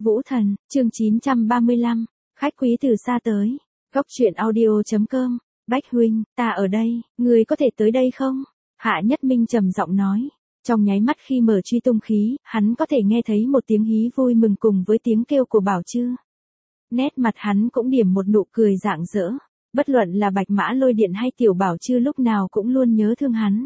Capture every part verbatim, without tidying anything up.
Vũ Thần, chương chín trăm ba mươi lăm, khách quý từ xa tới. Góc truyện audio.com, Bách huynh, ta ở đây, người có thể tới đây không? Hạ Nhất Minh trầm giọng nói. Trong nháy mắt khi mở truy tung khí, hắn có thể nghe thấy một tiếng hí vui mừng cùng với tiếng kêu của Bảo Chư. Nét mặt hắn cũng điểm một nụ cười rạng rỡ. Bất luận là Bạch Mã Lôi Điện hay Tiểu Bảo Chư lúc nào cũng luôn nhớ thương hắn.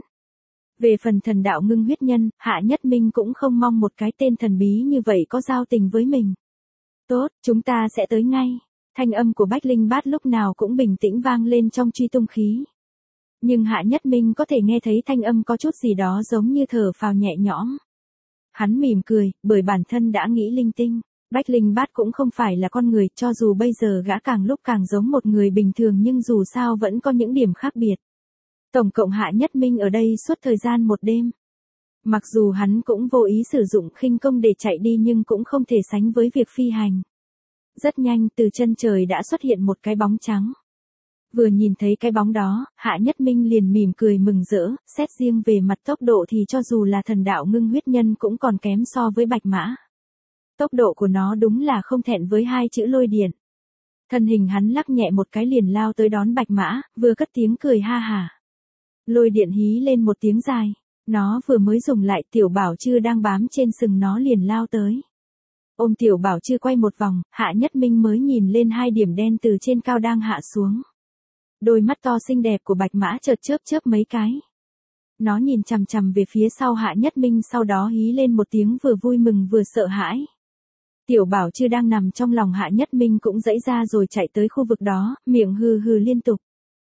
Về phần thần đạo ngưng huyết nhân, Hạ Nhất Minh cũng không mong một cái tên thần bí như vậy có giao tình với mình. Tốt, chúng ta sẽ tới ngay. Thanh âm của Bách Linh Bát lúc nào cũng bình tĩnh vang lên trong truy tung khí. Nhưng Hạ Nhất Minh có thể nghe thấy thanh âm có chút gì đó giống như thở phào nhẹ nhõm. Hắn mỉm cười, bởi bản thân đã nghĩ linh tinh. Bách Linh Bát cũng không phải là con người, cho dù bây giờ gã càng lúc càng giống một người bình thường nhưng dù sao vẫn có những điểm khác biệt. Tổng cộng Hạ Nhất Minh ở đây suốt thời gian một đêm. Mặc dù hắn cũng vô ý sử dụng khinh công để chạy đi nhưng cũng không thể sánh với việc phi hành. Rất nhanh từ chân trời đã xuất hiện một cái bóng trắng. Vừa nhìn thấy cái bóng đó, Hạ Nhất Minh liền mỉm cười mừng rỡ, xét riêng về mặt tốc độ thì cho dù là thần đạo ngưng huyết nhân cũng còn kém so với Bạch Mã. Tốc độ của nó đúng là không thẹn với hai chữ lôi điện. Thân hình hắn lắc nhẹ một cái liền lao tới đón Bạch Mã, vừa cất tiếng cười ha hả. Lôi điện hí lên một tiếng dài, nó vừa mới dùng lại Tiểu Bảo Chư đang bám trên sừng nó liền lao tới. Ôm Tiểu Bảo Chư quay một vòng, Hạ Nhất Minh mới nhìn lên hai điểm đen từ trên cao đang hạ xuống. Đôi mắt to xinh đẹp của Bạch Mã chợt chớp chớp mấy cái. Nó nhìn chằm chằm về phía sau Hạ Nhất Minh sau đó hí lên một tiếng vừa vui mừng vừa sợ hãi. Tiểu Bảo Chư đang nằm trong lòng Hạ Nhất Minh cũng giãy ra rồi chạy tới khu vực đó, miệng hừ hừ liên tục.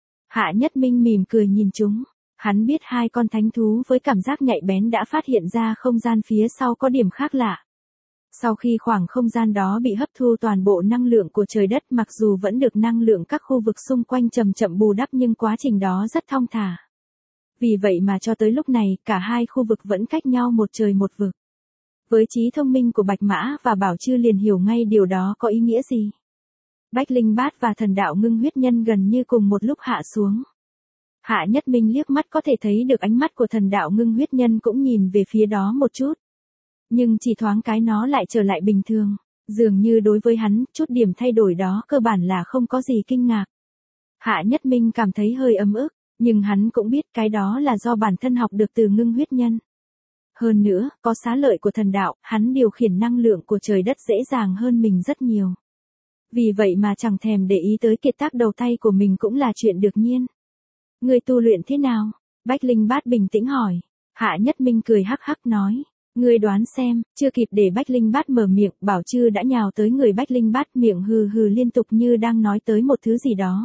Hạ Nhất Minh mỉm cười nhìn chúng. Hắn biết hai con thánh thú với cảm giác nhạy bén đã phát hiện ra không gian phía sau có điểm khác lạ. Sau khi khoảng không gian đó bị hấp thu toàn bộ năng lượng của trời đất mặc dù vẫn được năng lượng các khu vực xung quanh chậm chậm bù đắp nhưng quá trình đó rất thong thả. Vì vậy mà cho tới lúc này cả hai khu vực vẫn cách nhau một trời một vực. Với trí thông minh của Bạch Mã và Bảo Chư liền hiểu ngay điều đó có ý nghĩa gì. Bách Linh Bát và thần đạo ngưng huyết nhân gần như cùng một lúc hạ xuống. Hạ Nhất Minh liếc mắt có thể thấy được ánh mắt của thần đạo ngưng huyết nhân cũng nhìn về phía đó một chút. Nhưng chỉ thoáng cái nó lại trở lại bình thường. Dường như đối với hắn, chút điểm thay đổi đó cơ bản là không có gì kinh ngạc. Hạ Nhất Minh cảm thấy hơi ấm ức, nhưng hắn cũng biết cái đó là do bản thân học được từ ngưng huyết nhân. Hơn nữa, có xá lợi của thần đạo, hắn điều khiển năng lượng của trời đất dễ dàng hơn mình rất nhiều. Vì vậy mà chẳng thèm để ý tới kiệt tác đầu tay của mình cũng là chuyện đương nhiên. Người tu luyện thế nào? Bách Linh Bát bình tĩnh hỏi. Hạ Nhất Minh cười hắc hắc nói. Người đoán xem, chưa kịp để Bách Linh Bát mở miệng, Bảo Chư đã nhào tới người Bách Linh Bát miệng hừ hừ liên tục như đang nói tới một thứ gì đó.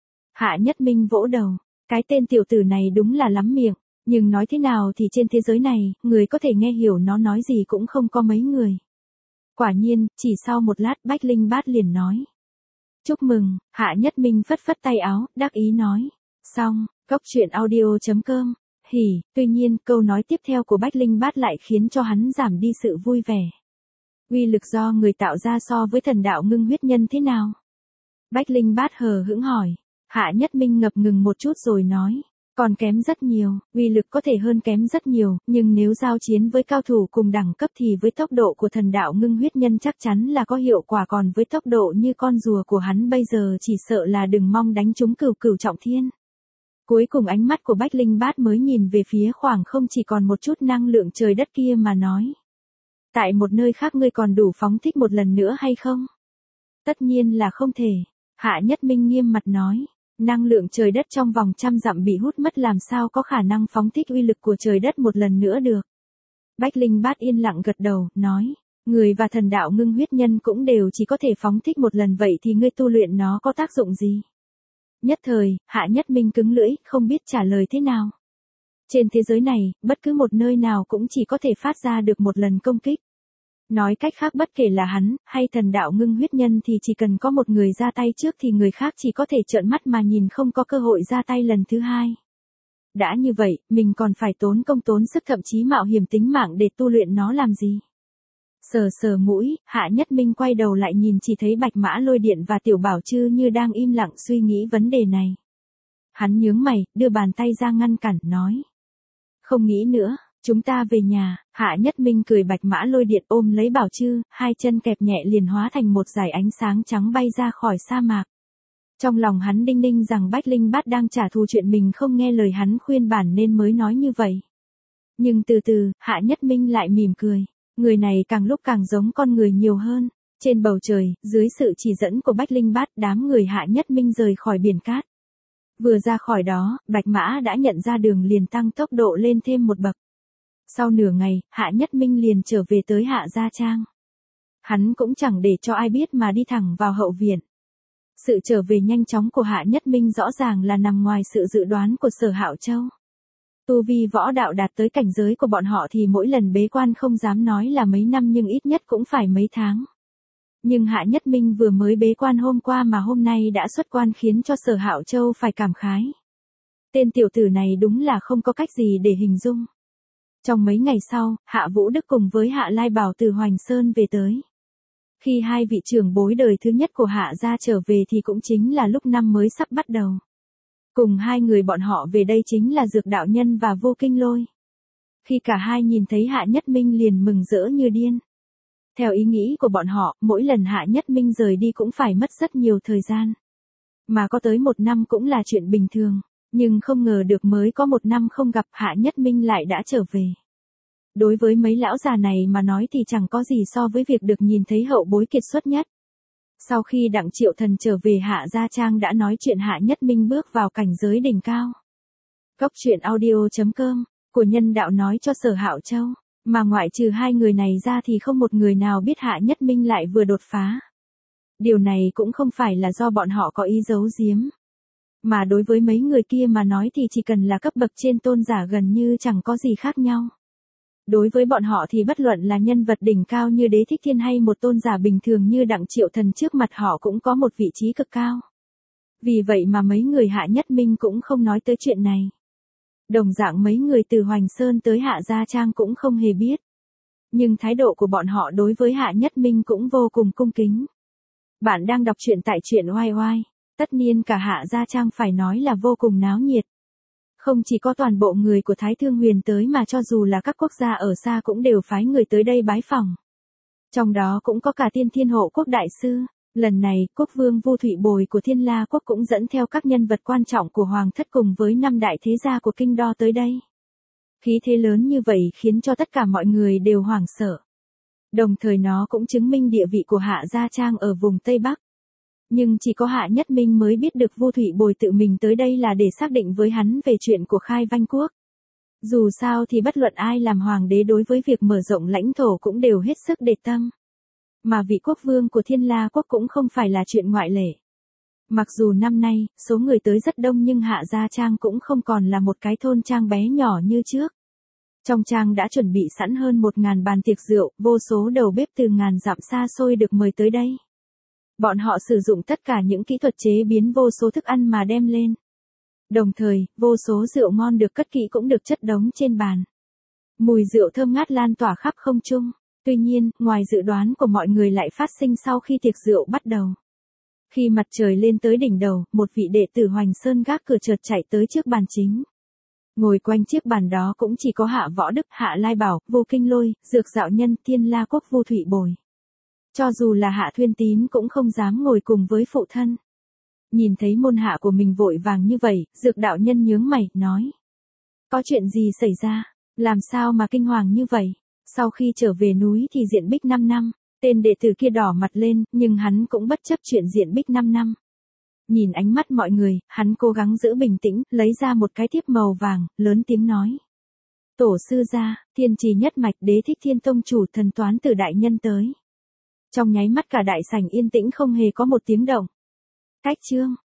Hạ Nhất Minh vỗ đầu. Cái tên tiểu tử này đúng là lắm miệng. Nhưng nói thế nào thì trên thế giới này, người có thể nghe hiểu nó nói gì cũng không có mấy người. Quả nhiên, chỉ sau một lát Bách Linh Bát liền nói. Chúc mừng, Hạ Nhất Minh phất phất tay áo, đắc ý nói. Xong, góc truyện audio.com, hỉ, tuy nhiên câu nói tiếp theo của Bách Linh Bát lại khiến cho hắn giảm đi sự vui vẻ. Uy lực do người tạo ra so với thần đạo ngưng huyết nhân thế nào? Bách Linh Bát hờ hững hỏi. Hạ Nhất Minh ngập ngừng một chút rồi nói. Còn kém rất nhiều, uy lực có thể hơn kém rất nhiều, nhưng nếu giao chiến với cao thủ cùng đẳng cấp thì với tốc độ của thần đạo ngưng huyết nhân chắc chắn là có hiệu quả còn với tốc độ như con rùa của hắn bây giờ chỉ sợ là đừng mong đánh trúng cửu cửu trọng thiên. Cuối cùng ánh mắt của Bách Linh Bát mới nhìn về phía khoảng không chỉ còn một chút năng lượng trời đất kia mà nói. Tại một nơi khác ngươi còn đủ phóng thích một lần nữa hay không? Tất nhiên là không thể. Hạ Nhất Minh nghiêm mặt nói. Năng lượng trời đất trong vòng trăm dặm bị hút mất làm sao có khả năng phóng thích uy lực của trời đất một lần nữa được. Bách Linh Bát yên lặng gật đầu, nói. Người và thần đạo ngưng huyết nhân cũng đều chỉ có thể phóng thích một lần vậy thì ngươi tu luyện nó có tác dụng gì? Nhất thời, Hạ Nhất Minh cứng lưỡi, không biết trả lời thế nào. Trên thế giới này, bất cứ một nơi nào cũng chỉ có thể phát ra được một lần công kích. Nói cách khác bất kể là hắn, hay thần đạo ngưng huyết nhân thì chỉ cần có một người ra tay trước thì người khác chỉ có thể trợn mắt mà nhìn không có cơ hội ra tay lần thứ hai. Đã như vậy, mình còn phải tốn công tốn sức thậm chí mạo hiểm tính mạng để tu luyện nó làm gì? Sờ sờ mũi, Hạ Nhất Minh quay đầu lại nhìn chỉ thấy Bạch Mã Lôi Điện và Tiểu Bảo Chư như đang im lặng suy nghĩ vấn đề này. Hắn nhướng mày, đưa bàn tay ra ngăn cản, nói. Không nghĩ nữa, Chúng ta về nhà, Hạ Nhất Minh cười bạch mã lôi điện ôm lấy Bảo Trư, hai chân kẹp nhẹ liền hóa thành một dải ánh sáng trắng bay ra khỏi sa mạc. Trong lòng hắn đinh ninh rằng Bách Linh Bát đang trả thù chuyện mình không nghe lời hắn khuyên bản nên mới nói như vậy. Nhưng từ từ, Hạ Nhất Minh lại mỉm cười. Người này càng lúc càng giống con người nhiều hơn. Trên bầu trời, dưới sự chỉ dẫn của Bách Linh Bát, đám người Hạ Nhất Minh rời khỏi biển cát. Vừa ra khỏi đó, Bạch Mã đã nhận ra đường liền tăng tốc độ lên thêm một bậc. Sau nửa ngày, Hạ Nhất Minh liền trở về tới Hạ Gia Trang. Hắn cũng chẳng để cho ai biết mà đi thẳng vào hậu viện. Sự trở về nhanh chóng của Hạ Nhất Minh rõ ràng là nằm ngoài sự dự đoán của Sở Hạo Châu. Tu vi võ đạo đạt tới cảnh giới của bọn họ thì mỗi lần bế quan không dám nói là mấy năm nhưng ít nhất cũng phải mấy tháng. Nhưng Hạ Nhất Minh vừa mới bế quan hôm qua mà hôm nay đã xuất quan khiến cho Sở Hạo Châu phải cảm khái. Tên tiểu tử này đúng là không có cách gì để hình dung. Trong mấy ngày sau, Hạ Vũ Đức cùng với Hạ Lai Bảo từ Hoành Sơn về tới. Khi hai vị trưởng bối đời thứ nhất của Hạ gia trở về thì cũng chính là lúc năm mới sắp bắt đầu. Cùng hai người bọn họ về đây chính là Dược Đạo Nhân và Vô Kinh Lôi. Khi cả hai nhìn thấy Hạ Nhất Minh liền mừng rỡ như điên. Theo ý nghĩ của bọn họ, mỗi lần Hạ Nhất Minh rời đi cũng phải mất rất nhiều thời gian. Mà có tới một năm cũng là chuyện bình thường. Nhưng không ngờ được mới có một năm không gặp Hạ Nhất Minh lại đã trở về. Đối với mấy lão già này mà nói thì chẳng có gì so với việc được nhìn thấy hậu bối kiệt xuất nhất. Sau khi Đặng Triệu Thần trở về Hạ Gia Trang đã nói chuyện Hạ Nhất Minh bước vào cảnh giới đỉnh cao. Góc truyện audio chấm com của nhân đạo nói cho Sở Hạo Châu, mà ngoại trừ hai người này ra thì không một người nào biết Hạ Nhất Minh lại vừa đột phá. Điều này cũng không phải là do bọn họ có ý giấu giếm. Mà đối với mấy người kia mà nói thì chỉ cần là cấp bậc trên tôn giả gần như chẳng có gì khác nhau. Đối với bọn họ thì bất luận là nhân vật đỉnh cao như Đế Thích Thiên hay một tôn giả bình thường như Đặng Triệu Thần trước mặt họ cũng có một vị trí cực cao. Vì vậy mà mấy người Hạ Nhất Minh cũng không nói tới chuyện này. Đồng dạng mấy người từ Hoành Sơn tới Hạ Gia Trang cũng không hề biết. Nhưng thái độ của bọn họ đối với Hạ Nhất Minh cũng vô cùng cung kính. Bạn đang đọc truyện tại truyện oai oai. Tất nhiên cả Hạ Gia Trang phải nói là vô cùng náo nhiệt. Không chỉ có toàn bộ người của Thái Thương Huyền tới mà cho dù là các quốc gia ở xa cũng đều phái người tới đây bái phỏng. Trong đó cũng có cả Tiên Thiên Hộ Quốc Đại Sư. Lần này, Quốc Vương Vu Thụy Bồi của Thiên La Quốc cũng dẫn theo các nhân vật quan trọng của Hoàng thất cùng với năm đại thế gia của Kinh Đô tới đây. Khí thế lớn như vậy khiến cho tất cả mọi người đều hoảng sợ. Đồng thời nó cũng chứng minh địa vị của Hạ Gia Trang ở vùng Tây Bắc. Nhưng chỉ có Hạ Nhất Minh mới biết được Vu Thụy Bồi tự mình tới đây là để xác định với hắn về chuyện của Khai Vanh Quốc. Dù sao thì bất luận ai làm hoàng đế đối với việc mở rộng lãnh thổ cũng đều hết sức để tâm. Mà vị quốc vương của Thiên La Quốc cũng không phải là chuyện ngoại lệ. Mặc dù năm nay, số người tới rất đông nhưng Hạ Gia Trang cũng không còn là một cái thôn trang bé nhỏ như trước. Trong trang đã chuẩn bị sẵn hơn một ngàn bàn tiệc rượu, vô số đầu bếp từ ngàn dặm xa xôi được mời tới đây. Bọn họ sử dụng tất cả những kỹ thuật chế biến vô số thức ăn mà đem lên. Đồng thời, vô số rượu ngon được cất kỹ cũng được chất đống trên bàn. Mùi rượu thơm ngát lan tỏa khắp không trung. Tuy nhiên, ngoài dự đoán của mọi người lại phát sinh sau khi tiệc rượu bắt đầu. Khi mặt trời lên tới đỉnh đầu, một vị đệ tử Hoành Sơn gác cửa chợt chạy tới trước bàn chính. Ngồi quanh chiếc bàn đó cũng chỉ có Hạ Võ Đức, Hạ Lai Bảo, Vô Kinh Lôi, Dược Dạo Nhân, Thiên La Quốc Vu Thụy Bồi. Cho dù là Hạ Thuyên Tín cũng không dám ngồi cùng với phụ thân. Nhìn thấy môn hạ của mình vội vàng như vậy, Dược Đạo Nhân nhướng mày, nói. Có chuyện gì xảy ra? Làm sao mà kinh hoàng như vậy? Sau khi trở về núi thì Diện Bích năm năm, tên đệ tử kia đỏ mặt lên, nhưng hắn cũng bất chấp chuyện Diện Bích năm năm. Nhìn ánh mắt mọi người, hắn cố gắng giữ bình tĩnh, lấy ra một cái thiếp màu vàng, lớn tiếng nói. Tổ sư gia, Thiên Trì Nhất Mạch Đế Thích Thiên Tông chủ Thần Toán Tử đại nhân tới. Trong nháy mắt cả đại sảnh yên tĩnh không hề có một tiếng động. Cách chương.